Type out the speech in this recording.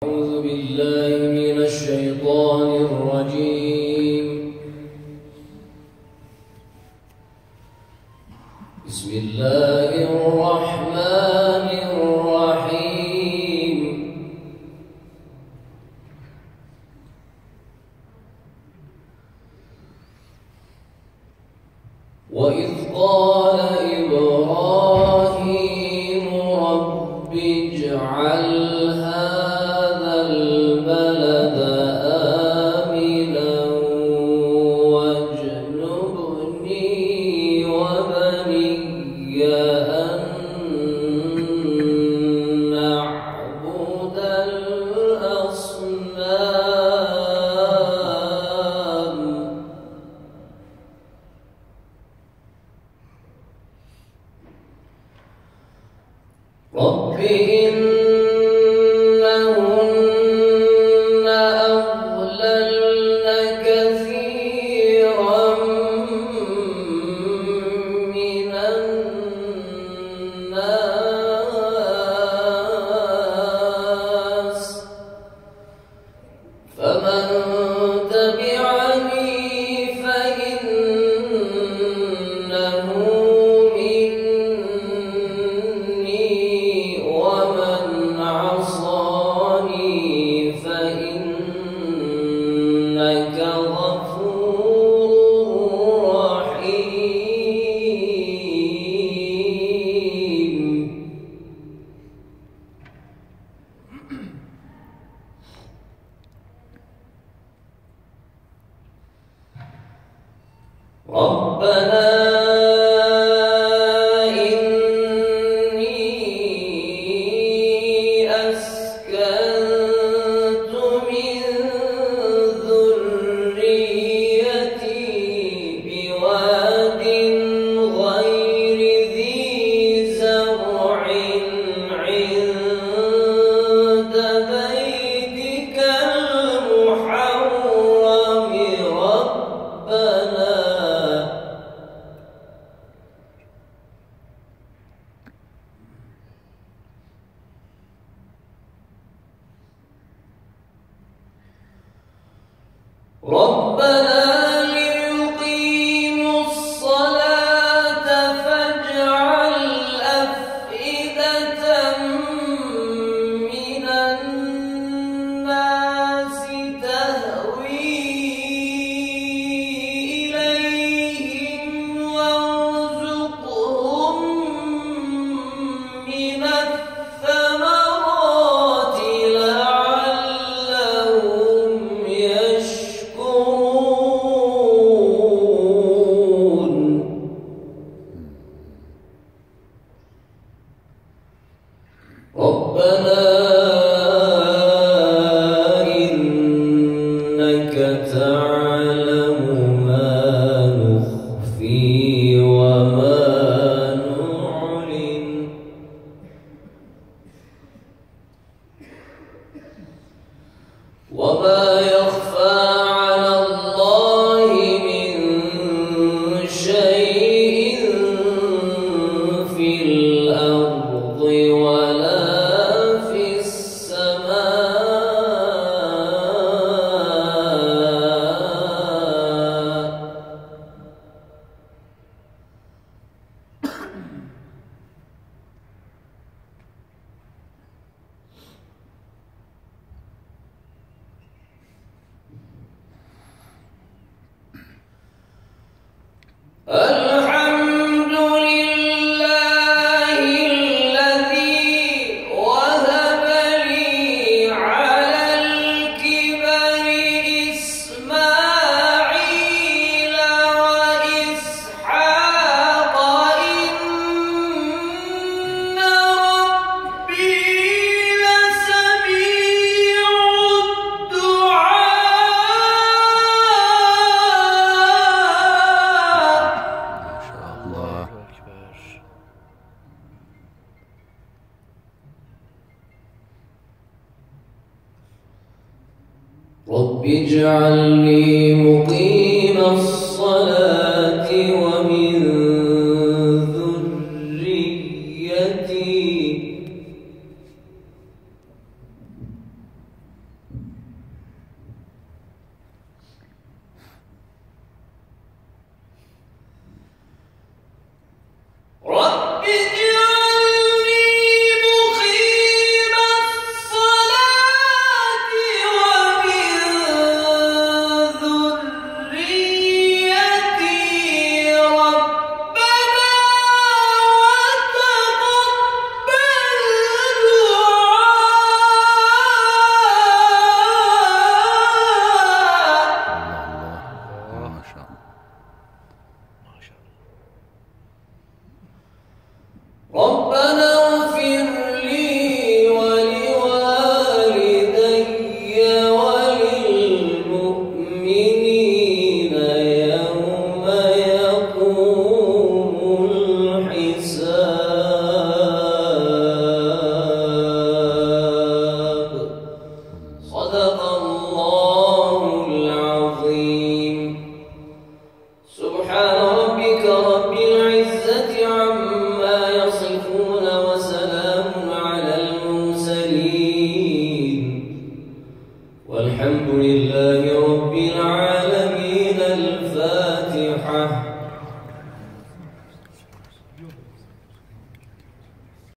أعوذ بالله من الشيطان الرجيم. بسم الله الرحمن الرحيم. وإذ قال إبراهيم رب اجعل هذا البلد آمنا واجنبني وبني أن نعبد الأصنام. رب إنهن أضللن كثيرا من الناس فمن تبعني فإنه إنك غفور رحيم. ربنا إني أسكنت من بواد غير ذي زرع عند بيتك المحرم ربنا ليقيموا الصلاة فاجعل أفئدة من الناس تهوي إليهم وارزقهم من الثمرات لعلهم ربنا إنك تعلم ما نخفي وما نعلن وما يخفى على الله من شيء في الأرض ولا في السماء. الحمد لله الذي وهب لي على الكبر إسماعيل وإسحاق إن ربي لسميع رب اجعلني مقيم الصلاة ومن ذريتي. 10. صدق الله العظيم. سبحان ربك